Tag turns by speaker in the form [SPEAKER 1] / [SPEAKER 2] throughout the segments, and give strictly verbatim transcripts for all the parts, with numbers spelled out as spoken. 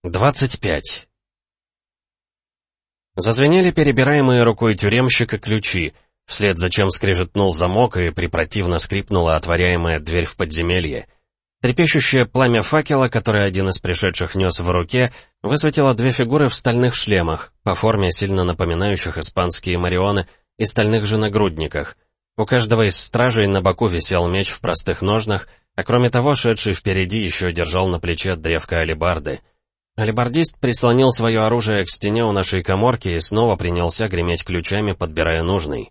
[SPEAKER 1] двадцать пять. Зазвенели перебираемые рукой тюремщика ключи, вслед за чем скрежетнул замок и препротивно скрипнула отворяемая дверь в подземелье. Трепещущее пламя факела, который один из пришедших нес в руке, высветило две фигуры в стальных шлемах, по форме сильно напоминающих испанские марионы, и стальных же нагрудниках. У каждого из стражей на боку висел меч в простых ножнах, а кроме того, шедший впереди еще держал на плече древко алебарды. Алебардист прислонил свое оружие к стене у нашей каморки и снова принялся греметь ключами, подбирая нужный.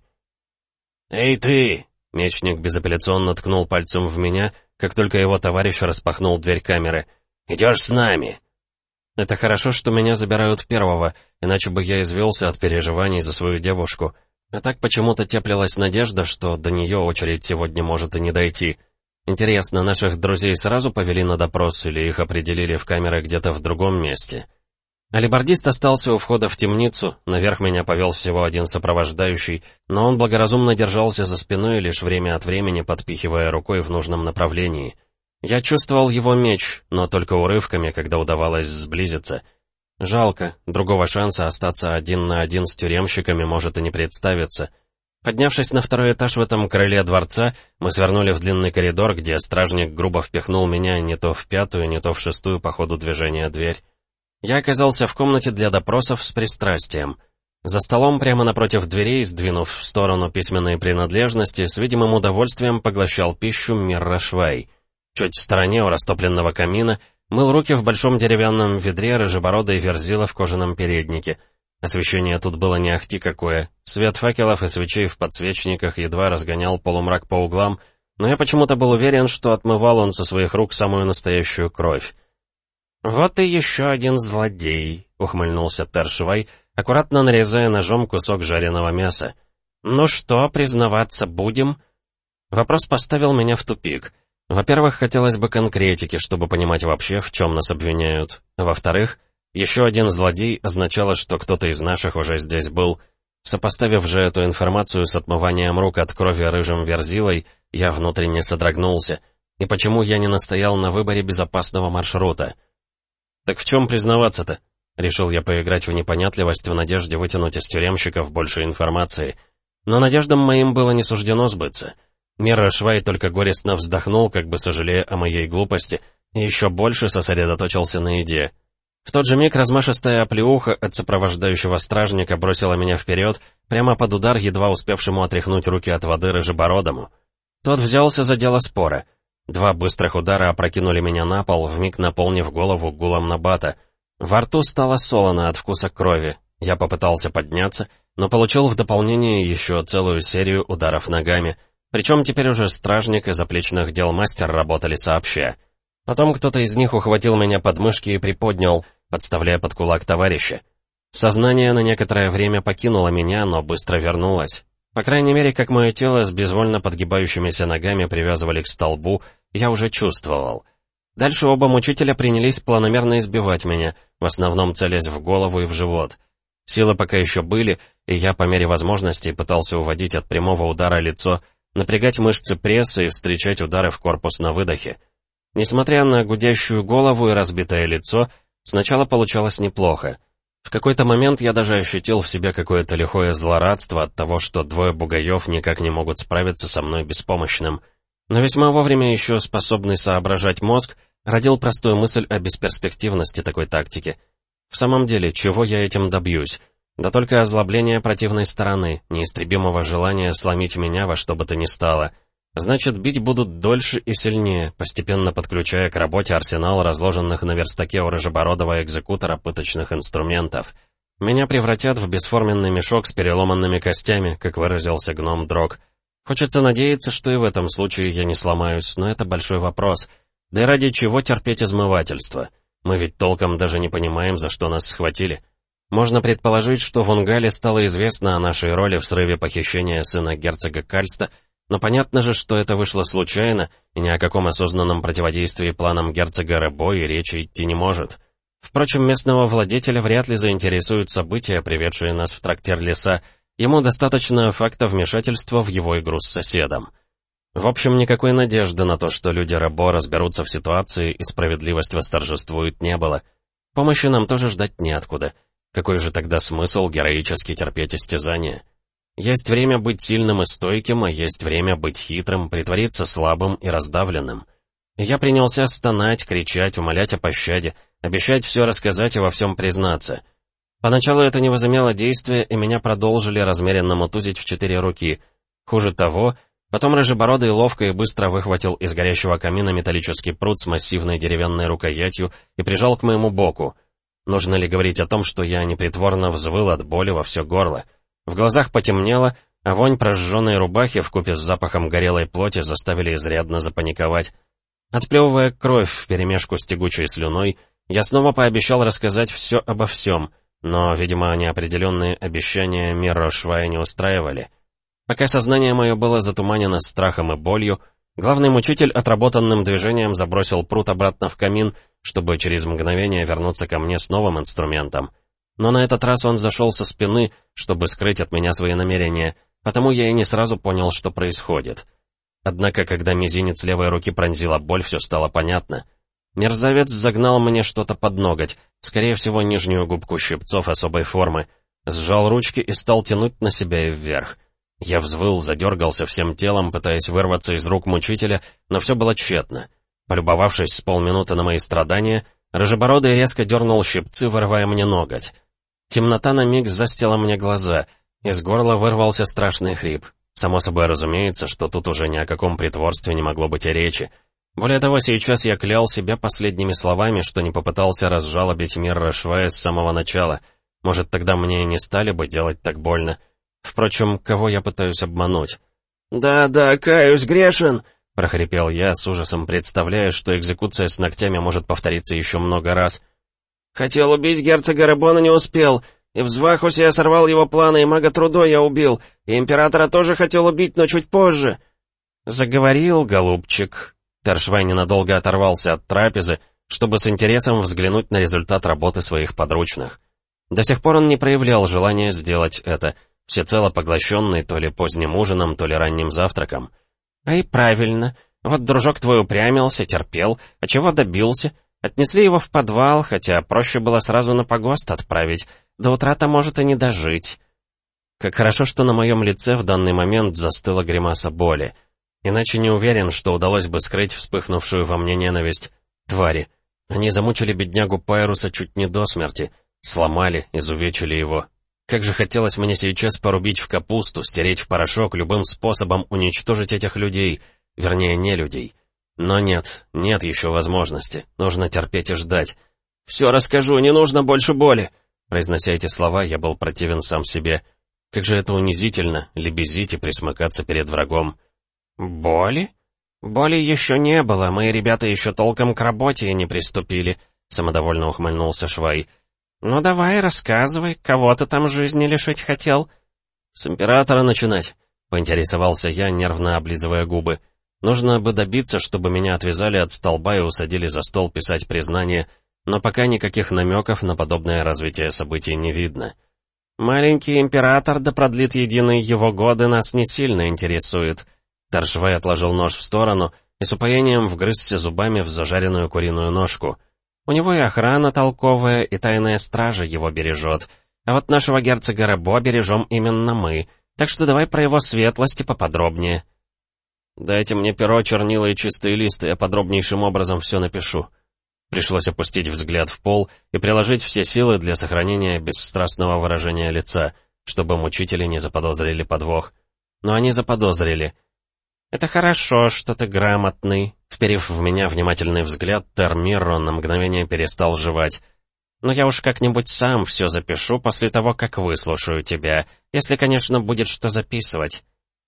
[SPEAKER 1] «Эй ты!» — мечник безапелляционно ткнул пальцем в меня, как только его товарищ распахнул дверь камеры. «Идешь с нами!» «Это хорошо, что меня забирают первого, иначе бы я извелся от переживаний за свою девушку. А так почему-то теплилась надежда, что до нее очередь сегодня может и не дойти. Интересно, наших друзей сразу повели на допрос или их определили в камеры где-то в другом месте?» Алебардист остался у входа в темницу, наверх меня повел всего один сопровождающий, но он благоразумно держался за спиной, лишь время от времени подпихивая рукой в нужном направлении. Я чувствовал его меч, но только урывками, когда удавалось сблизиться. Жалко, другого шанса остаться один на один с тюремщиками может и не представиться. Поднявшись на второй этаж в этом крыле дворца, мы свернули в длинный коридор, где стражник грубо впихнул меня не то в пятую, не то в шестую по ходу движения дверь. Я оказался в комнате для допросов с пристрастием. За столом прямо напротив дверей, сдвинув в сторону письменные принадлежности, с видимым удовольствием поглощал пищу Мирра Швай. Чуть в стороне у растопленного камина мыл руки в большом деревянном ведре рыжебородый Верзила в кожаном переднике. Освещение тут было не ахти какое. Свет факелов и свечей в подсвечниках едва разгонял полумрак по углам, но я почему-то был уверен, что отмывал он со своих рук самую настоящую кровь. «Вот и еще один злодей», — ухмыльнулся Тершвай, аккуратно нарезая ножом кусок жареного мяса. «Ну что, признаваться будем?» Вопрос поставил меня в тупик. Во-первых, хотелось бы конкретики, чтобы понимать вообще, в чем нас обвиняют. Во-вторых, еще один злодей означало, что кто-то из наших уже здесь был. Сопоставив же эту информацию с отмыванием рук от крови рыжим Верзилой, я внутренне содрогнулся. И почему я не настоял на выборе безопасного маршрута? «Так в чем признаваться-то?» Решил я поиграть в непонятливость в надежде вытянуть из тюремщиков больше информации. Но надеждам моим было не суждено сбыться. Мирра Швай только горестно вздохнул, как бы сожалея о моей глупости, и еще больше сосредоточился на еде. В тот же миг размашистая оплеуха от сопровождающего стражника бросила меня вперед, прямо под удар, едва успевшему отряхнуть руки от воды рыжебородому. Тот взялся за дело спора. Два быстрых удара опрокинули меня на пол, вмиг наполнив голову гулом набата. Во рту стало солоно от вкуса крови. Я попытался подняться, но получил в дополнение еще целую серию ударов ногами. Причем теперь уже стражник и заплечных дел мастер работали сообща. Потом кто-то из них ухватил меня под мышки и приподнял, подставляя под кулак товарища. Сознание на некоторое время покинуло меня, но быстро вернулось. По крайней мере, как мое тело с безвольно подгибающимися ногами привязывали к столбу, я уже чувствовал. Дальше оба мучителя принялись планомерно избивать меня, в основном целясь в голову и в живот. Силы пока еще были, и я по мере возможности пытался уводить от прямого удара лицо, напрягать мышцы пресса и встречать удары в корпус на выдохе. Несмотря на гудящую голову и разбитое лицо, сначала получалось неплохо. В какой-то момент я даже ощутил в себе какое-то лихое злорадство от того, что двое бугаев никак не могут справиться со мной беспомощным. Но весьма вовремя еще способный соображать мозг родил простую мысль о бесперспективности такой тактики. В самом деле, чего я этим добьюсь? Да только озлобление противной стороны, неистребимого желания сломить меня во что бы то ни стало. Значит, бить будут дольше и сильнее, постепенно подключая к работе арсенал разложенных на верстаке у рыжебородого экзекутора пыточных инструментов. Меня превратят в бесформенный мешок с переломанными костями, как выразился гном Дрог. Хочется надеяться, что и в этом случае я не сломаюсь, но это большой вопрос. Да и ради чего терпеть измывательство? Мы ведь толком даже не понимаем, за что нас схватили. Можно предположить, что в Унгале стало известно о нашей роли в срыве похищения сына герцога Кальста, но понятно же, что это вышло случайно, и ни о каком осознанном противодействии планам герцога Ребо и речи идти не может. Впрочем, местного владетеля вряд ли заинтересуют события, приведшие нас в трактир леса. Ему достаточно факта вмешательства в его игру с соседом. В общем, никакой надежды на то, что люди Ребо разберутся в ситуации и справедливость восторжествует, не было. Помощи нам тоже ждать неоткуда. Какой же тогда смысл героически терпеть истязания? Есть время быть сильным и стойким, а есть время быть хитрым, притвориться слабым и раздавленным. И я принялся стонать, кричать, умолять о пощаде, обещать все рассказать и во всем признаться. Поначалу это не возымело действия, и меня продолжили размеренно мутузить в четыре руки. Хуже того, потом Рыжебородый ловко и быстро выхватил из горящего камина металлический прут с массивной деревянной рукоятью и прижал к моему боку. Нужно ли говорить о том, что я непритворно взвыл от боли во все горло? В глазах потемнело, а вонь прожженной рубахи вкупе с запахом горелой плоти заставили изрядно запаниковать. Отплевывая кровь вперемешку с тягучей слюной, я снова пообещал рассказать все обо всем, но, видимо, неопределенные обещания Мирро Швая не устраивали. Пока сознание мое было затуманено страхом и болью, главный мучитель отработанным движением забросил прут обратно в камин, чтобы через мгновение вернуться ко мне с новым инструментом. Но на этот раз он зашел со спины, чтобы скрыть от меня свои намерения, потому я и не сразу понял, что происходит. Однако, когда мизинец левой руки пронзила боль, все стало понятно. Мерзавец загнал мне что-то под ноготь, скорее всего, нижнюю губку щипцов особой формы, сжал ручки и стал тянуть на себя и вверх. Я взвыл, задергался всем телом, пытаясь вырваться из рук мучителя, но все было тщетно. Полюбовавшись с полминуты на мои страдания, Рыжебородый резко дернул щипцы, вырывая мне ноготь. Темнота на миг застила мне глаза, из горла вырвался страшный хрип. Само собой разумеется, что тут уже ни о каком притворстве не могло быть и речи. Более того, сейчас я клял себя последними словами, что не попытался разжалобить Мирро Швая с самого начала. Может, тогда мне и не стали бы делать так больно. Впрочем, кого я пытаюсь обмануть? «Да-да, каюсь, грешен!» — прохрипел я, с ужасом представляя, что экзекуция с ногтями может повториться еще много раз. «Хотел убить герцога Ребона, не успел. И в Звахусе я сорвал его планы, и мага Трудо я убил. И императора тоже хотел убить, но чуть позже». «Заговорил, голубчик». Тершвай ненадолго оторвался от трапезы, чтобы с интересом взглянуть на результат работы своих подручных. До сих пор он не проявлял желания сделать это, всецело поглощенный то ли поздним ужином, то ли ранним завтраком. «А и правильно. Вот дружок твой упрямился, терпел, а чего добился? Отнесли его в подвал, хотя проще было сразу на погост отправить. До утра-то может и не дожить». Как хорошо, что на моем лице в данный момент застыла гримаса боли. Иначе не уверен, что удалось бы скрыть вспыхнувшую во мне ненависть. Твари. Они замучили беднягу Пайруса чуть не до смерти. Сломали, изувечили его. Как же хотелось мне сейчас порубить в капусту, стереть в порошок, любым способом уничтожить этих людей. Вернее, не людей. Но нет, нет еще возможности. Нужно терпеть и ждать. «Все расскажу, не нужно больше боли!» Произнося эти слова, я был противен сам себе. Как же это унизительно, лебезить и присмыкаться перед врагом. «Боли? Боли еще не было, мои ребята еще толком к работе и не приступили», — самодовольно ухмыльнулся Швай. «Ну давай, рассказывай, кого ты там жизни лишить хотел?» «С императора начинать», — поинтересовался я, нервно облизывая губы. «Нужно бы добиться, чтобы меня отвязали от столба и усадили за стол писать признание, но пока никаких намеков на подобное развитие событий не видно. Маленький император, да продлит единые его годы, нас не сильно интересует». Тершвай отложил нож в сторону и с упоением вгрызся зубами в зажаренную куриную ножку. У него и охрана толковая, и тайная стража его бережет. А вот нашего герцога Ребо бережем именно мы, так что давай про его светлости поподробнее. «Дайте мне перо, чернила и чистые листы, я подробнейшим образом все напишу». Пришлось опустить взгляд в пол и приложить все силы для сохранения бесстрастного выражения лица, чтобы мучители не заподозрили подвох. Но они заподозрили. «Это хорошо, что ты грамотный», — вперев в меня внимательный взгляд, Тер Мирро на мгновение перестал жевать. «Но я уж как-нибудь сам все запишу после того, как выслушаю тебя, если, конечно, будет что записывать».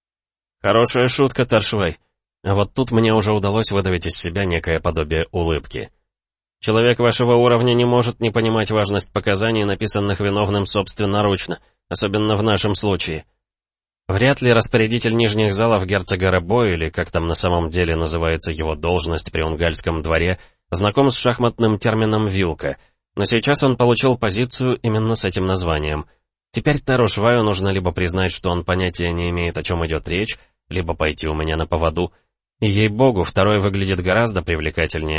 [SPEAKER 1] «Хорошая шутка, Тершвай». А вот тут мне уже удалось выдавить из себя некое подобие улыбки. «Человек вашего уровня не может не понимать важность показаний, написанных виновным собственноручно, особенно в нашем случае». Вряд ли распорядитель нижних залов герцога Ребо, или как там на самом деле называется его должность при Унгальском дворе, знаком с шахматным термином «вилка», но сейчас он получил позицию именно с этим названием. Теперь Теру Шваю нужно либо признать, что он понятия не имеет, о чем идет речь, либо пойти у меня на поводу. И ей-богу, второе выглядит гораздо привлекательнее.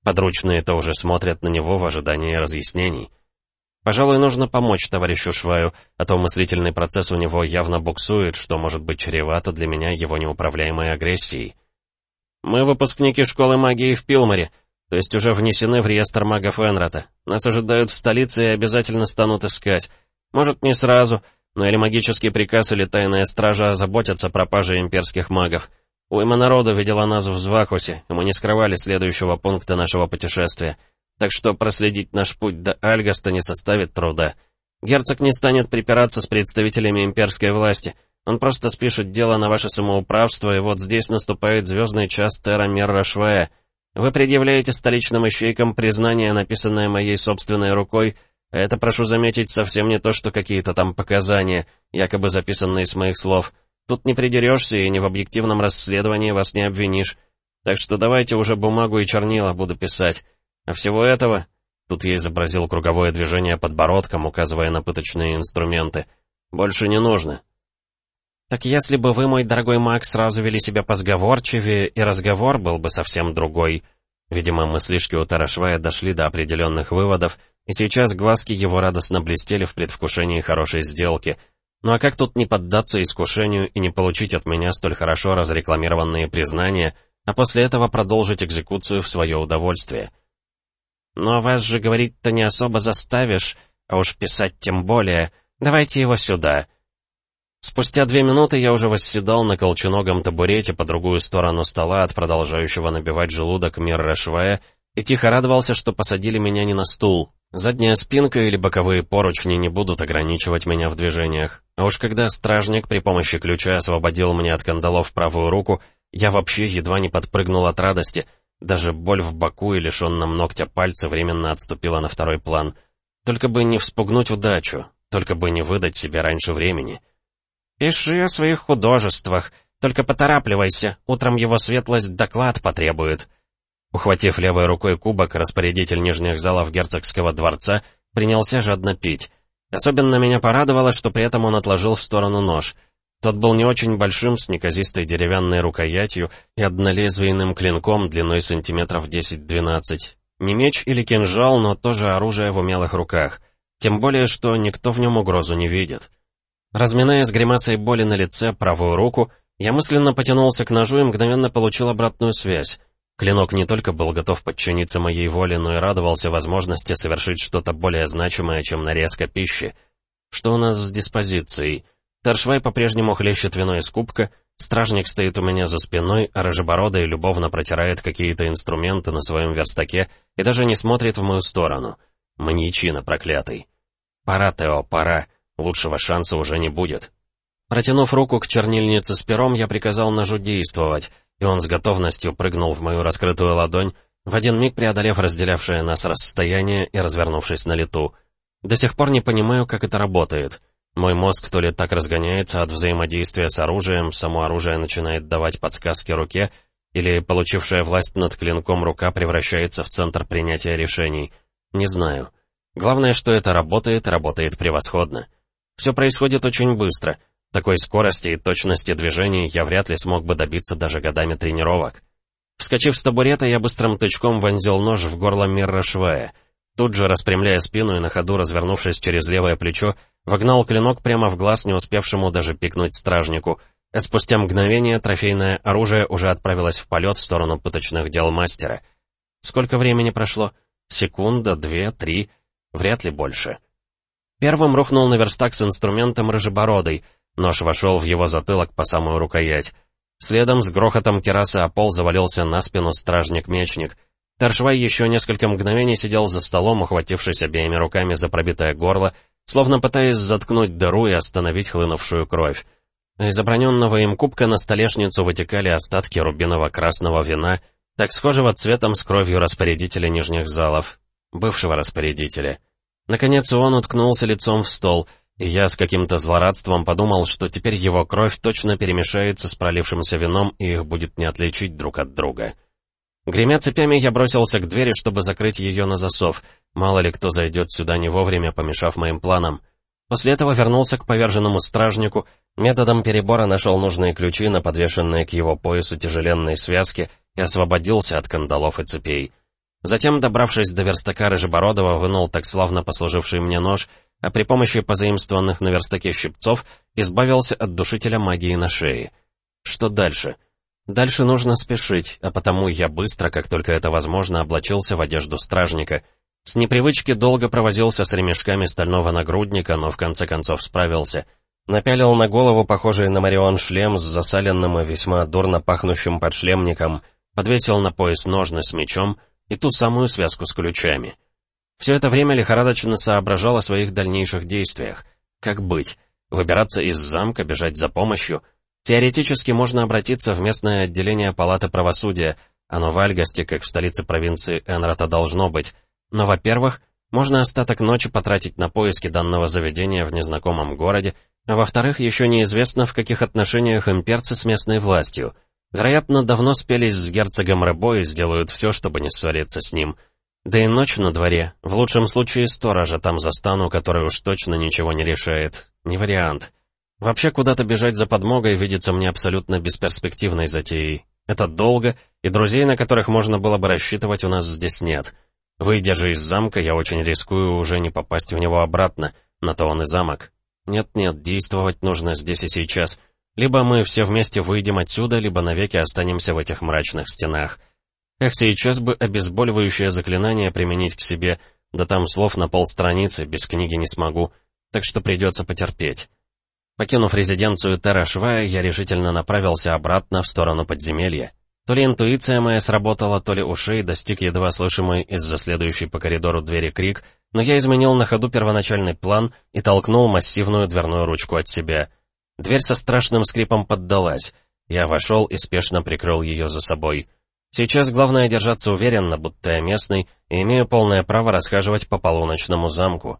[SPEAKER 1] Подручные-то уже смотрят на него в ожидании разъяснений. Пожалуй, нужно помочь товарищу Шваю, а то мыслительный процесс у него явно буксует, что может быть чревато для меня его неуправляемой агрессией. «Мы выпускники школы магии в Пилморе, то есть уже внесены в реестр магов Энрата. Нас ожидают в столице и обязательно станут искать. Может, не сразу, но или магический приказ, или тайная стража озаботятся пропажей имперских магов. Уйма народу видела нас в Звакусе, и мы не скрывали следующего пункта нашего путешествия. Так что проследить наш путь до Альгаста не составит труда. Герцог не станет припираться с представителями имперской власти. Он просто спишет дело на ваше самоуправство, и вот здесь наступает звездный час Терра Мерра Швая. Вы предъявляете столичным ищейкам признание, написанное моей собственной рукой, а это, прошу заметить, совсем не то, что какие-то там показания, якобы записанные с моих слов. Тут не придерешься, и ни в объективном расследовании вас не обвинишь. Так что давайте уже бумагу и чернила буду писать. А всего этого...» Тут я изобразил круговое движение подбородком, указывая на пыточные инструменты. «Больше не нужно». «Так если бы вы, мой дорогой маг, сразу вели себя позговорчивее, и разговор был бы совсем другой». Видимо, мыслишки у Тарашвая дошли до определенных выводов, и сейчас глазки его радостно блестели в предвкушении хорошей сделки. Ну а как тут не поддаться искушению и не получить от меня столь хорошо разрекламированные признания, а после этого продолжить экзекуцию в свое удовольствие? «Но вас же говорить-то не особо заставишь, а уж писать тем более. Давайте его сюда». Спустя две минуты я уже восседал на колченогом табурете по другую сторону стола от продолжающего набивать желудок Мерра Швая и тихо радовался, что посадили меня не на стул. Задняя спинка или боковые поручни не будут ограничивать меня в движениях. А уж когда стражник при помощи ключа освободил мне от кандалов правую руку, я вообще едва не подпрыгнул от радости. Даже боль в боку и лишенном ногтя пальца временно отступила на второй план. Только бы не вспугнуть удачу, только бы не выдать себя раньше времени. «Пиши о своих художествах, только поторапливайся, утром его светлость доклад потребует». Ухватив левой рукой кубок, распорядитель нижних залов герцогского дворца принялся жадно пить. Особенно меня порадовало, что при этом он отложил в сторону нож. Тот был не очень большим, с неказистой деревянной рукоятью и однолезвийным клинком длиной сантиметров десять-двенадцать. Не меч или кинжал, но тоже оружие в умелых руках. Тем более, что никто в нем угрозу не видит. Разминая с гримасой боли на лице правую руку, я мысленно потянулся к ножу и мгновенно получил обратную связь. Клинок не только был готов подчиниться моей воле, но и радовался возможности совершить что-то более значимое, чем нарезка пищи. Что у нас с диспозицией? Таршвай по-прежнему хлещет вино из кубка, стражник стоит у меня за спиной, а рыжебородый любовно протирает какие-то инструменты на своем верстаке и даже не смотрит в мою сторону. Маньячина проклятый. Пора, Тео, пора. Лучшего шанса уже не будет. Протянув руку к чернильнице с пером, я приказал ножу действовать, и он с готовностью прыгнул в мою раскрытую ладонь, в один миг преодолев разделявшее нас расстояние и развернувшись на лету. До сих пор не понимаю, как это работает. Мой мозг то ли так разгоняется от взаимодействия с оружием, само оружие начинает давать подсказки руке, или получившая власть над клинком рука превращается в центр принятия решений. Не знаю. Главное, что это работает, работает превосходно. Все происходит очень быстро. Такой скорости и точности движений я вряд ли смог бы добиться даже годами тренировок. Вскочив с табурета, я быстрым тычком вонзил нож в горло Мерра Швая. Тут же, распрямляя спину и на ходу развернувшись через левое плечо, вогнал клинок прямо в глаз, не успевшему даже пикнуть стражнику, а спустя мгновение трофейное оружие уже отправилось в полет в сторону пыточных дел мастера. Сколько времени прошло? Секунда, две, три, вряд ли больше. Первым рухнул на верстак с инструментом рыжебородый, нож вошел в его затылок по самую рукоять. Следом с грохотом кераса о пол завалился на спину стражник-мечник. Таршвай еще несколько мгновений сидел за столом, ухватившись обеими руками за пробитое горло, словно пытаясь заткнуть дыру и остановить хлынувшую кровь. Из оброненного им кубка на столешницу вытекали остатки рубиново-красного вина, так схожего цветом с кровью распорядителя нижних залов, бывшего распорядителя. Наконец он уткнулся лицом в стол, и я с каким-то злорадством подумал, что теперь его кровь точно перемешается с пролившимся вином, и их будет не отличить друг от друга. Гремя цепями, я бросился к двери, чтобы закрыть ее на засов. Мало ли кто зайдет сюда не вовремя, помешав моим планам. После этого вернулся к поверженному стражнику, методом перебора нашел нужные ключи на подвешенные к его поясу тяжеленные связки и освободился от кандалов и цепей. Затем, добравшись до верстака Рыжебородова, вынул так славно послуживший мне нож, а при помощи позаимствованных на верстаке щипцов избавился от душителя магии на шее. Что дальше? Дальше нужно спешить, а потому я быстро, как только это возможно, облачился в одежду стражника. С непривычки долго провозился с ремешками стального нагрудника, но в конце концов справился. Напялил на голову похожий на Марион шлем с засаленным и весьма дурно пахнущим подшлемником, подвесил на пояс ножны с мечом и ту самую связку с ключами. Все это время лихорадочно соображал о своих дальнейших действиях. Как быть? Выбираться из замка, бежать за помощью? Теоретически можно обратиться в местное отделение Палаты правосудия, оно в Альгасте, как в столице провинции Энрата, должно быть. Но, во-первых, можно остаток ночи потратить на поиски данного заведения в незнакомом городе, а во-вторых, еще неизвестно, в каких отношениях имперцы с местной властью. Вероятно, давно спелись с герцогом Ребо и сделают все, чтобы не ссориться с ним. Да и ночь на дворе. В лучшем случае сторожа там застану, который уж точно ничего не решает. Не вариант. Вообще, куда-то бежать за подмогой видится мне абсолютно бесперспективной затеей. Это долго, и друзей, на которых можно было бы рассчитывать, у нас здесь нет. Выйдя же из замка, я очень рискую уже не попасть в него обратно, на то он и замок. Нет-нет, действовать нужно здесь и сейчас. Либо мы все вместе выйдем отсюда, либо навеки останемся в этих мрачных стенах. Эх, сейчас бы обезболивающее заклинание применить к себе, да там слов на полстраницы, без книги не смогу, так что придется потерпеть. Покинув резиденцию Терра-Швая, я решительно направился обратно в сторону подземелья. То ли интуиция моя сработала, то ли ушей достиг едва слышимый из-за следующей по коридору двери крик, но я изменил на ходу первоначальный план и толкнул массивную дверную ручку от себя. Дверь со страшным скрипом поддалась. Я вошел и спешно прикрыл ее за собой. Сейчас главное держаться уверенно, будто я местный, и имею полное право расхаживать по полуночному замку.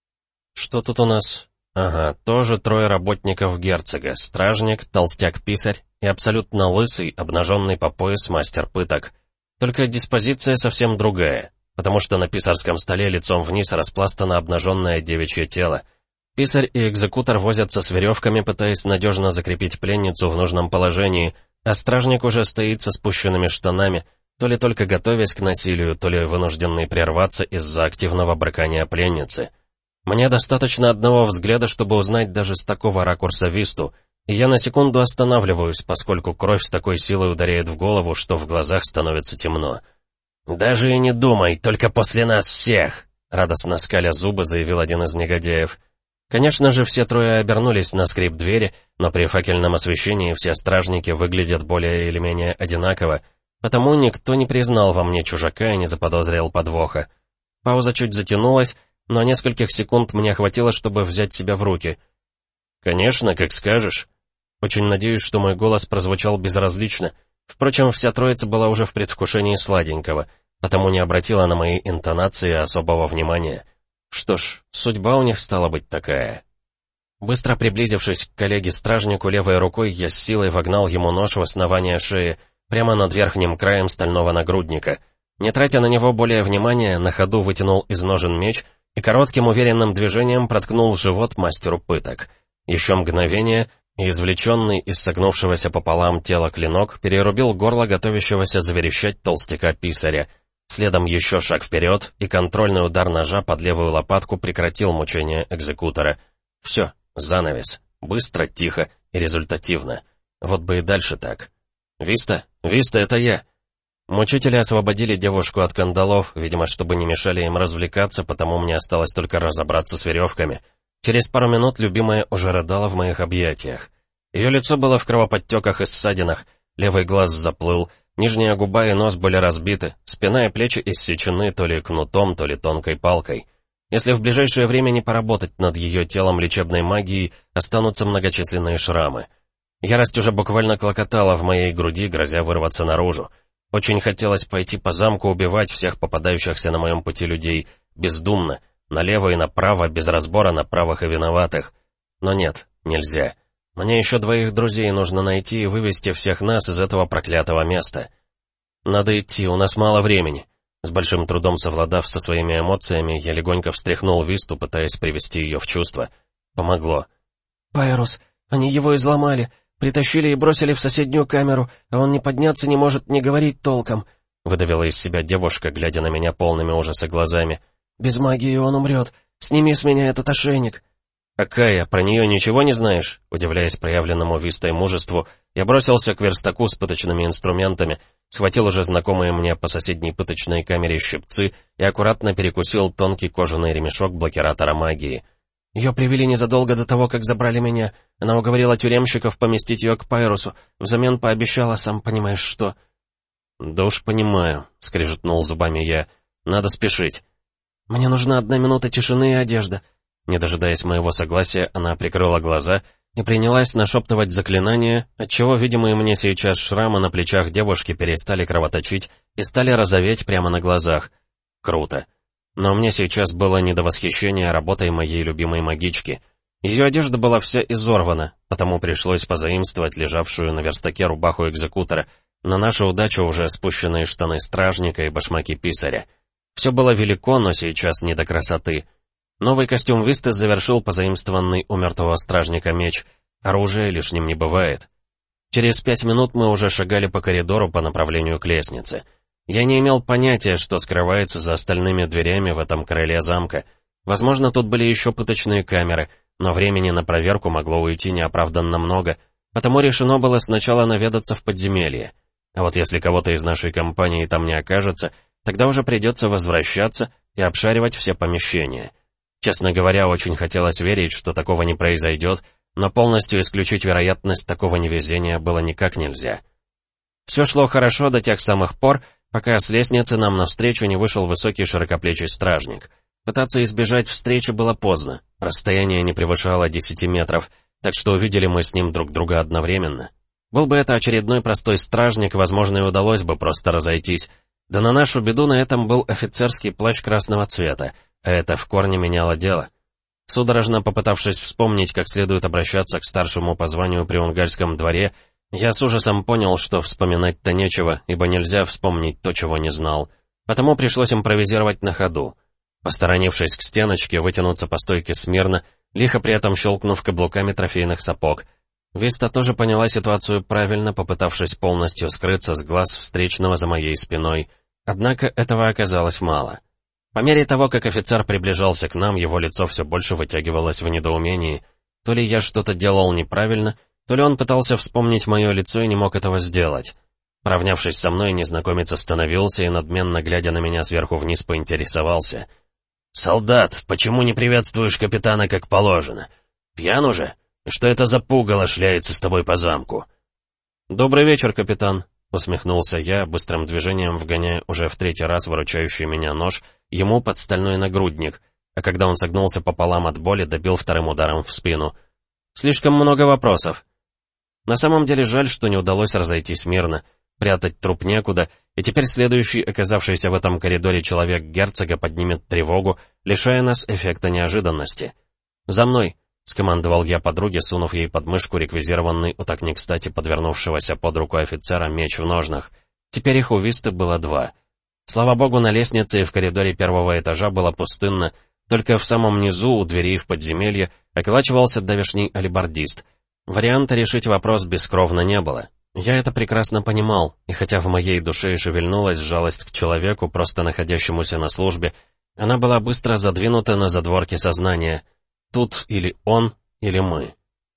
[SPEAKER 1] Что тут у нас? Ага, тоже трое работников герцога, стражник, толстяк-писарь и абсолютно лысый, обнаженный по пояс мастер пыток. Только диспозиция совсем другая, потому что на писарском столе лицом вниз распластано обнаженное девичье тело. Писарь и экзекутор возятся с веревками, пытаясь надежно закрепить пленницу в нужном положении, а стражник уже стоит со спущенными штанами, то ли только готовясь к насилию, то ли вынужденный прерваться из-за активного брыкания пленницы. Мне достаточно одного взгляда, чтобы узнать даже с такого ракурса Висту, и я на секунду останавливаюсь, поскольку кровь с такой силой ударяет в голову, что в глазах становится темно. «Даже и не думай, только после нас всех!» — радостно скаля зубы заявил один из негодяев. Конечно же, все трое обернулись на скрип двери, но при факельном освещении все стражники выглядят более или менее одинаково, потому никто не признал во мне чужака и не заподозрил подвоха. Пауза чуть затянулась, но нескольких секунд мне хватило, чтобы взять себя в руки. «Конечно, как скажешь». Очень надеюсь, что мой голос прозвучал безразлично. Впрочем, вся троица была уже в предвкушении сладенького, потому не обратила на мои интонации особого внимания. Что ж, судьба у них стала быть такая. Быстро приблизившись к коллеге-стражнику левой рукой, я с силой вогнал ему нож в основание шеи, прямо над верхним краем стального нагрудника. Не тратя на него более внимания, на ходу вытянул из ножен меч и коротким уверенным движением проткнул живот мастеру пыток. Еще мгновение, и извлеченный из согнувшегося пополам тела клинок перерубил горло готовящегося заверещать толстяка-писаря. Следом еще шаг вперед, и контрольный удар ножа под левую лопатку прекратил мучение экзекутора. Все, занавес. Быстро, тихо и результативно. Вот бы и дальше так. «Виста? Виста, это я!» Мучители освободили девушку от кандалов, видимо, чтобы не мешали им развлекаться, потому мне осталось только разобраться с веревками. Через пару минут любимая уже рыдала в моих объятиях. Ее лицо было в кровоподтеках и ссадинах, левый глаз заплыл, нижняя губа и нос были разбиты, спина и плечи иссечены то ли кнутом, то ли тонкой палкой. Если в ближайшее время не поработать над ее телом лечебной магией, останутся многочисленные шрамы. Ярость уже буквально клокотала в моей груди, грозя вырваться наружу. Очень хотелось пойти по замку убивать всех попадающихся на моем пути людей, бездумно, налево и направо, без разбора на правых и виноватых. Но нет, нельзя. Мне еще двоих друзей нужно найти и вывести всех нас из этого проклятого места. Надо идти, у нас мало времени. С большим трудом совладав со своими эмоциями, я легонько встряхнул Висту, пытаясь привести ее в чувство. Помогло.
[SPEAKER 2] «Пайрус, они его изломали, притащили и бросили в соседнюю камеру, а он ни подняться не может, ни говорить толком.
[SPEAKER 1] — выдавила из себя девушка, глядя на меня полными ужаса глазами.
[SPEAKER 2] «Без магии он умрет. Сними с меня этот ошейник».
[SPEAKER 1] «А Кая, про нее ничего не знаешь?» Удивляясь проявленному Вистой мужеству, я бросился к верстаку с пыточными инструментами, схватил уже знакомые мне по соседней пыточной камере щипцы и аккуратно перекусил тонкий кожаный ремешок блокиратора магии.
[SPEAKER 2] «Ее привели незадолго до того, как забрали меня. Она уговорила тюремщиков поместить ее к Пайрусу. Взамен пообещала, сам понимаешь, что...»
[SPEAKER 1] «Да уж понимаю», — скрежетнул зубами я. «Надо спешить».
[SPEAKER 2] «Мне нужна одна минута тишины и одежда».
[SPEAKER 1] Не дожидаясь моего согласия, она прикрыла глаза и принялась нашептывать заклинания, отчего видимые мне сейчас шрамы на плечах девушки перестали кровоточить и стали розоветь прямо на глазах. Круто. Но мне сейчас было не до восхищения работой моей любимой магички. Ее одежда была вся изорвана, потому пришлось позаимствовать лежавшую на верстаке рубаху экзекутора, на нашу удачу уже спущенные штаны стражника и башмаки писаря. Все было велико, но сейчас не до красоты. Новый костюм Висты завершил позаимствованный у мертвого стражника меч. Оружия лишним не бывает. Через пять минут мы уже шагали по коридору по направлению к лестнице. Я не имел понятия, что скрывается за остальными дверями в этом крыле замка. Возможно, тут были еще пыточные камеры, но времени на проверку могло уйти неоправданно много, потому решено было сначала наведаться в подземелье. А вот если кого-то из нашей компании там не окажется, тогда уже придется возвращаться и обшаривать все помещения. Честно говоря, очень хотелось верить, что такого не произойдет, но полностью исключить вероятность такого невезения было никак нельзя. Все шло хорошо до тех самых пор, пока с лестницы нам навстречу не вышел высокий широкоплечий стражник. Пытаться избежать встречи было поздно, расстояние не превышало десяти метров, так что увидели мы с ним друг друга одновременно. Был бы это очередной простой стражник, возможно, и удалось бы просто разойтись. Да на нашу беду на этом был офицерский плащ красного цвета, а это в корне меняло дело. Судорожно попытавшись вспомнить, как следует обращаться к старшему по званию при унгальском дворе, я с ужасом понял, что вспоминать-то нечего, ибо нельзя вспомнить то, чего не знал. Потому пришлось импровизировать на ходу. Посторонившись к стеночке, вытянуться по стойке смирно, лихо при этом щелкнув каблуками трофейных сапог. Виста тоже поняла ситуацию правильно, попытавшись полностью скрыться с глаз встречного за моей спиной. Однако этого оказалось мало. По мере того, как офицер приближался к нам, его лицо все больше вытягивалось в недоумении. То ли я что-то делал неправильно, то ли он пытался вспомнить мое лицо и не мог этого сделать. Поравнявшись со мной, незнакомец остановился и, надменно глядя на меня сверху вниз, поинтересовался. «Солдат, почему не приветствуешь капитана как положено? Пьян уже? И что это за пугало шляется с тобой по замку?» «Добрый вечер, капитан», — усмехнулся я, быстрым движением вгоняя уже в третий раз выручающий меня нож ему под стальной нагрудник, а когда он согнулся пополам от боли, добил вторым ударом в спину. «Слишком много вопросов». На самом деле жаль, что не удалось разойтись мирно. Прятать труп некуда, и теперь следующий оказавшийся в этом коридоре человек герцога поднимет тревогу, лишая нас эффекта неожиданности. «За мной!» — скомандовал я подруге, сунув ей под мышку реквизированный у так не кстати подвернувшегося под руку офицера меч в ножнах. Теперь их у Висты было два. Слава богу, на лестнице и в коридоре первого этажа было пустынно, только в самом низу, у дверей в подземелье, околачивался давешний алибардист. Варианта решить вопрос бескровно не было. Я это прекрасно понимал, и хотя в моей душе и шевельнулась жалость к человеку, просто находящемуся на службе, она была быстро задвинута на задворки сознания. Тут или он, или мы.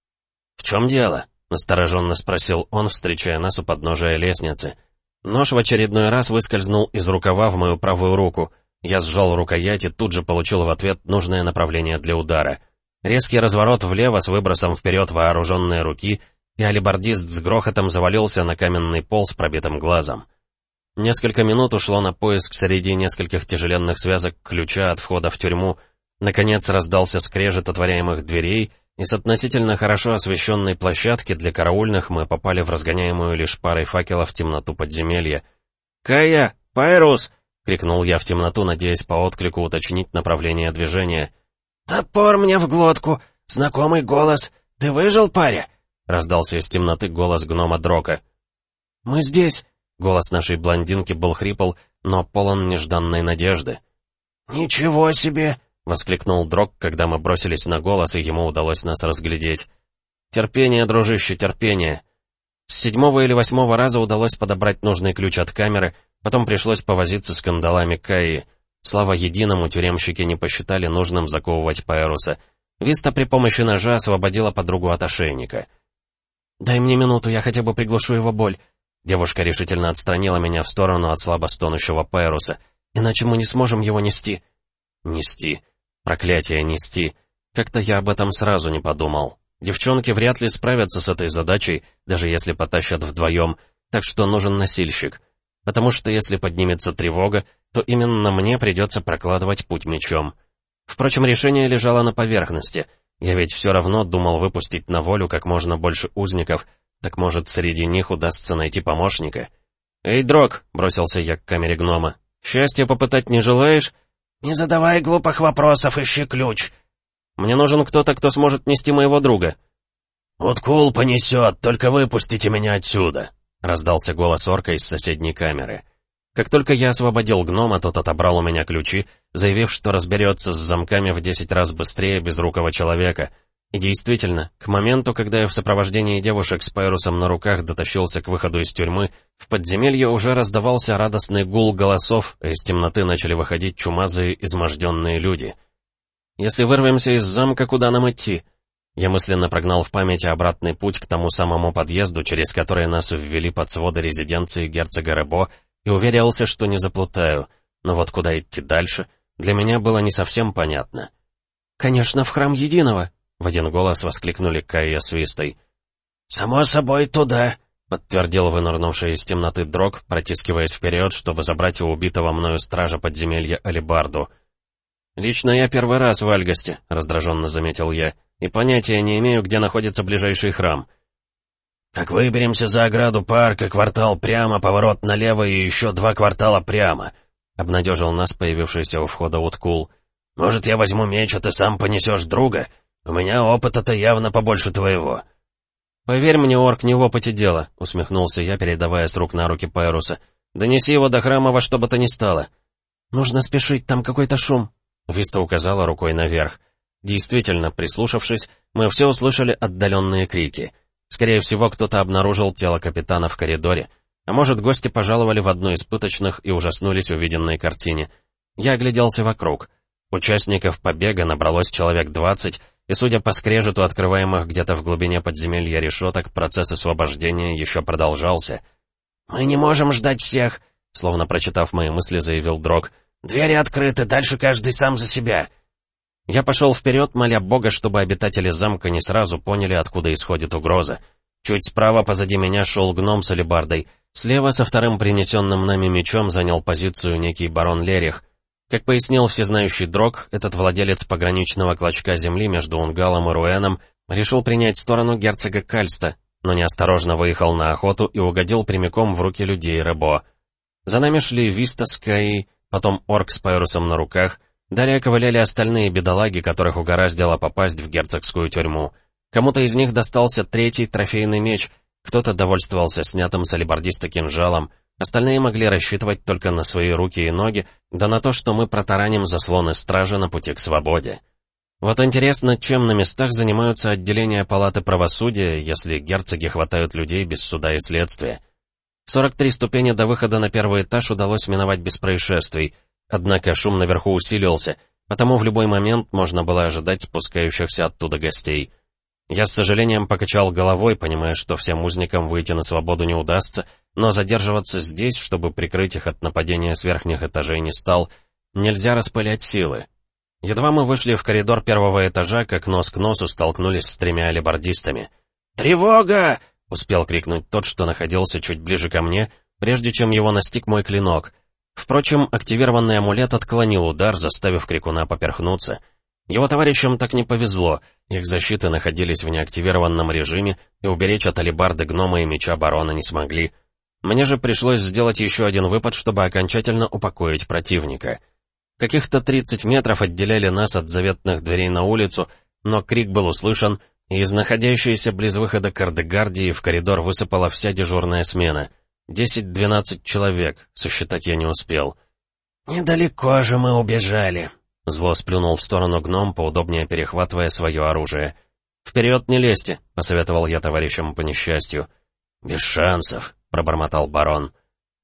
[SPEAKER 1] «В чем дело?» — настороженно спросил он, встречая нас у подножия лестницы. Нож в очередной раз выскользнул из рукава в мою правую руку. Я сжал рукоять и тут же получил в ответ нужное направление для удара. Резкий разворот влево с выбросом вперед вооруженной руки, и алибардист с грохотом завалился на каменный пол с пробитым глазом. Несколько минут ушло на поиск среди нескольких тяжеленных связок ключа от входа в тюрьму. Наконец раздался скрежет отворяемых дверей, и с относительно хорошо освещенной площадки для караульных мы попали в разгоняемую лишь парой факелов темноту подземелья. «Кая! Пайрус!» — крикнул я в темноту, надеясь по отклику уточнить направление движения.
[SPEAKER 2] «Топор мне в глотку! Знакомый голос! Ты выжил, паря?»
[SPEAKER 1] — раздался из темноты голос гнома Дрока.
[SPEAKER 2] «Мы здесь!»
[SPEAKER 1] — голос нашей блондинки был хрипл, но полон нежданной надежды.
[SPEAKER 2] «Ничего себе!»
[SPEAKER 1] — воскликнул Дрог, когда мы бросились на голос, и ему удалось нас разглядеть. «Терпение, дружище, терпение!» С седьмого или восьмого раза удалось подобрать нужный ключ от камеры, Потом пришлось повозиться с кандалами Каи. Слава единому, тюремщики не посчитали нужным заковывать Пайруса. Виста при помощи ножа освободила подругу от ошейника. «Дай мне минуту, я хотя бы приглушу его боль». Девушка решительно отстранила меня в сторону от слабо стонущего Пайруса. «Иначе мы не сможем его нести». «Нести. Проклятие, нести. Как-то я об этом сразу не подумал. Девчонки вряд ли справятся с этой задачей, даже если потащат вдвоем, так что нужен носильщик. Потому что если поднимется тревога, то именно мне придется прокладывать путь мечом. Впрочем, решение лежало на поверхности. Я ведь все равно думал выпустить на волю как можно больше узников, так может, среди них удастся найти помощника. «Эй, Дрог!» — бросился я к камере гнома. «Счастье попытать не желаешь?»
[SPEAKER 2] «Не задавай глупых вопросов, ищи ключ!»
[SPEAKER 1] «Мне нужен кто-то, кто сможет нести моего друга».
[SPEAKER 2] «Уткул понесет, только выпустите меня отсюда!» — раздался голос орка из соседней камеры.
[SPEAKER 1] Как только я освободил гнома, тот отобрал у меня ключи, заявив, что разберется с замками в десять раз быстрее безрукого человека. И действительно, к моменту, когда я в сопровождении девушек с Пайрусом на руках дотащился к выходу из тюрьмы, в подземелье уже раздавался радостный гул голосов, а из темноты начали выходить чумазые, изможденные люди. «Если вырвемся из замка, куда нам идти?» Я мысленно прогнал в памяти обратный путь к тому самому подъезду, через который нас ввели под своды резиденции герцога Ребо, и уверился, что не заплутаю. Но вот куда идти дальше, для меня было не совсем понятно.
[SPEAKER 2] «Конечно, в храм Единого!»
[SPEAKER 1] — в один голос воскликнули Кайя с Вистой.
[SPEAKER 2] «Само собой, туда!»
[SPEAKER 1] — подтвердил вынырнувший из темноты Дрог, протискиваясь вперед, чтобы забрать у убитого мною стража подземелья алебарду. «Лично я первый раз в Альгосте», — раздраженно заметил я, — «и понятия не имею, где находится ближайший храм».
[SPEAKER 2] «Как выберемся за ограду парка, квартал прямо, поворот налево и еще два квартала прямо», — обнадежил нас появившийся у входа Уткул. «Может, я возьму меч, а ты сам понесешь друга? У меня опыта-то явно побольше твоего».
[SPEAKER 1] «Поверь мне, орк, не в опыте дело», — усмехнулся я, передавая с рук на руки Пайруса. «Донеси его до храма во что бы то ни стало».
[SPEAKER 2] «Нужно спешить, там какой-то шум»,
[SPEAKER 1] — Виста указала рукой наверх. Действительно, прислушавшись, мы все услышали отдаленные крики. Скорее всего, кто-то обнаружил тело капитана в коридоре. А может, гости пожаловали в одну из пыточных и ужаснулись увиденной картине. Я огляделся вокруг. Участников побега набралось человек двадцать, и, судя по скрежету открываемых где-то в глубине подземелья решеток, процесс освобождения еще продолжался.
[SPEAKER 2] «Мы не можем ждать всех»,
[SPEAKER 1] — словно прочитав мои мысли, заявил Дрог.
[SPEAKER 2] «Двери открыты, дальше каждый сам за себя».
[SPEAKER 1] Я пошел вперед, моля Бога, чтобы обитатели замка не сразу поняли, откуда исходит угроза. Чуть справа позади меня шел гном с алебардой. Слева со вторым принесенным нами мечом занял позицию некий барон Лерих. Как пояснил всезнающий Дрог, этот владелец пограничного клочка земли между Унгалом и Руэном решил принять сторону герцога Кальста, но неосторожно выехал на охоту и угодил прямиком в руки людей Ребо. За нами шли Виста с Каи, потом орк с Пайрусом на руках. Далее ковыляли остальные бедолаги, которых угораздило попасть в герцогскую тюрьму. Кому-то из них достался третий трофейный меч, кто-то довольствовался снятым с алебардиста кинжалом, остальные могли рассчитывать только на свои руки и ноги, да на то, что мы протараним заслоны стражи на пути к свободе. Вот интересно, чем на местах занимаются отделения палаты правосудия, если герцоги хватают людей без суда и следствия. сорок три ступени до выхода на первый этаж удалось миновать без происшествий. Однако шум наверху усилился, потому в любой момент можно было ожидать спускающихся оттуда гостей. Я с сожалением покачал головой, понимая, что всем узникам выйти на свободу не удастся, но задерживаться здесь, чтобы прикрыть их от нападения с верхних этажей, не стал. Нельзя распылять силы. Едва мы вышли в коридор первого этажа, как нос к носу столкнулись с тремя алебардистами.
[SPEAKER 2] «Тревога!»
[SPEAKER 1] — успел крикнуть тот, что находился чуть ближе ко мне, прежде чем его настиг мой клинок. Впрочем, активированный амулет отклонил удар, заставив крикуна поперхнуться. Его товарищам так не повезло, их защиты находились в неактивированном режиме, и уберечь от алебарды гнома и меча барона не смогли. Мне же пришлось сделать еще один выпад, чтобы окончательно упокоить противника. Каких-то тридцать метров отделяли нас от заветных дверей на улицу, но крик был услышан, и из находящейся близ выхода кардегардии в коридор высыпала вся дежурная смена. Десять-двенадцать человек, сосчитать я не успел.
[SPEAKER 2] «Недалеко же мы убежали», —
[SPEAKER 1] зло сплюнул в сторону гном, поудобнее перехватывая свое оружие. «Вперед не лезьте», — посоветовал я товарищам по несчастью.
[SPEAKER 2] «Без шансов»,
[SPEAKER 1] — пробормотал барон.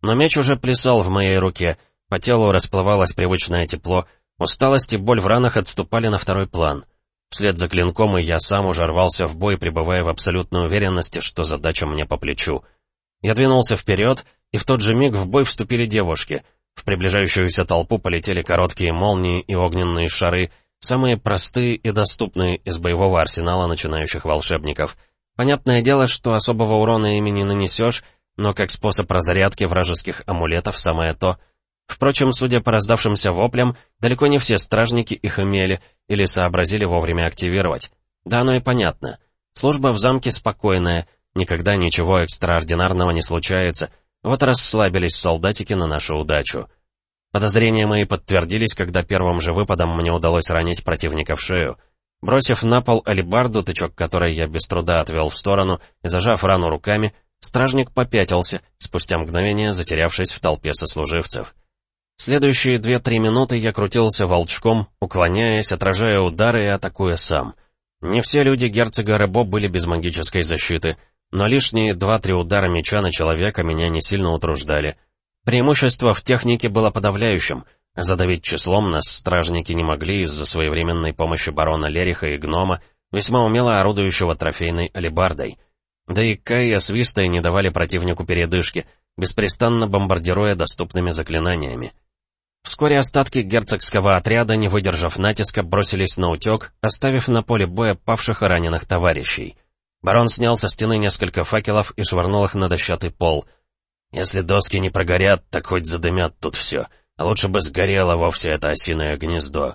[SPEAKER 1] Но меч уже плясал в моей руке, по телу расплывалось привычное тепло, усталость и боль в ранах отступали на второй план. Вслед за клинком и я сам уже рвался в бой, пребывая в абсолютной уверенности, что задача мне по плечу. Я двинулся вперед, и в тот же миг в бой вступили девушки. В приближающуюся толпу полетели короткие молнии и огненные шары, самые простые и доступные из боевого арсенала начинающих волшебников. Понятное дело, что особого урона ими не нанесешь, но как способ разрядки вражеских амулетов самое то. Впрочем, судя по раздавшимся воплям, далеко не все стражники их имели или сообразили вовремя активировать. Да оно и понятно. Служба в замке спокойная, никогда ничего экстраординарного не случается, вот расслабились солдатики на нашу удачу. Подозрения мои подтвердились, когда первым же выпадом мне удалось ранить противника в шею. Бросив на пол алебарду, тычок которой я без труда отвел в сторону, и зажав рану руками, стражник попятился, спустя мгновение затерявшись в толпе сослуживцев. Следующие две-три минуты я крутился волчком, уклоняясь, отражая удары и атакуя сам. Не все люди герцога Ребо были без магической защиты, но лишние два-три удара меча на человека меня не сильно утруждали. Преимущество в технике было подавляющим. Задавить числом нас стражники не могли из-за своевременной помощи барона Лериха и гнома, весьма умело орудующего трофейной алебардой. Да и Кайя с Вистой не давали противнику передышки, беспрестанно бомбардируя доступными заклинаниями. Вскоре остатки герцогского отряда, не выдержав натиска, бросились на утек, оставив на поле боя павших и раненых товарищей. Барон снял со стены несколько факелов и швырнул их на дощатый пол. «Если доски не прогорят, так хоть задымят тут все. А лучше бы сгорело вовсе это осиное гнездо».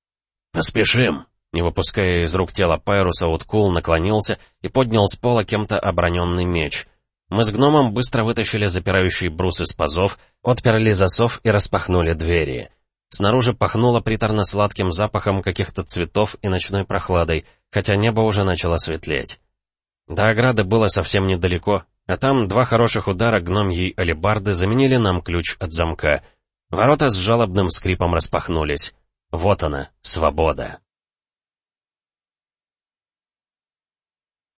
[SPEAKER 1] «Поспешим!» Не выпуская из рук тела Пайруса, Уткул наклонился и поднял с пола кем-то оброненный меч. Мы с гномом быстро вытащили запирающий брус из пазов, отперли засов и распахнули двери. Снаружи пахнуло приторно-сладким запахом каких-то цветов и ночной прохладой, хотя небо уже начало светлеть. До ограды было совсем недалеко, а там два хороших удара гномьей алебарды заменили нам ключ от замка. Ворота с жалобным скрипом распахнулись. Вот она, свобода.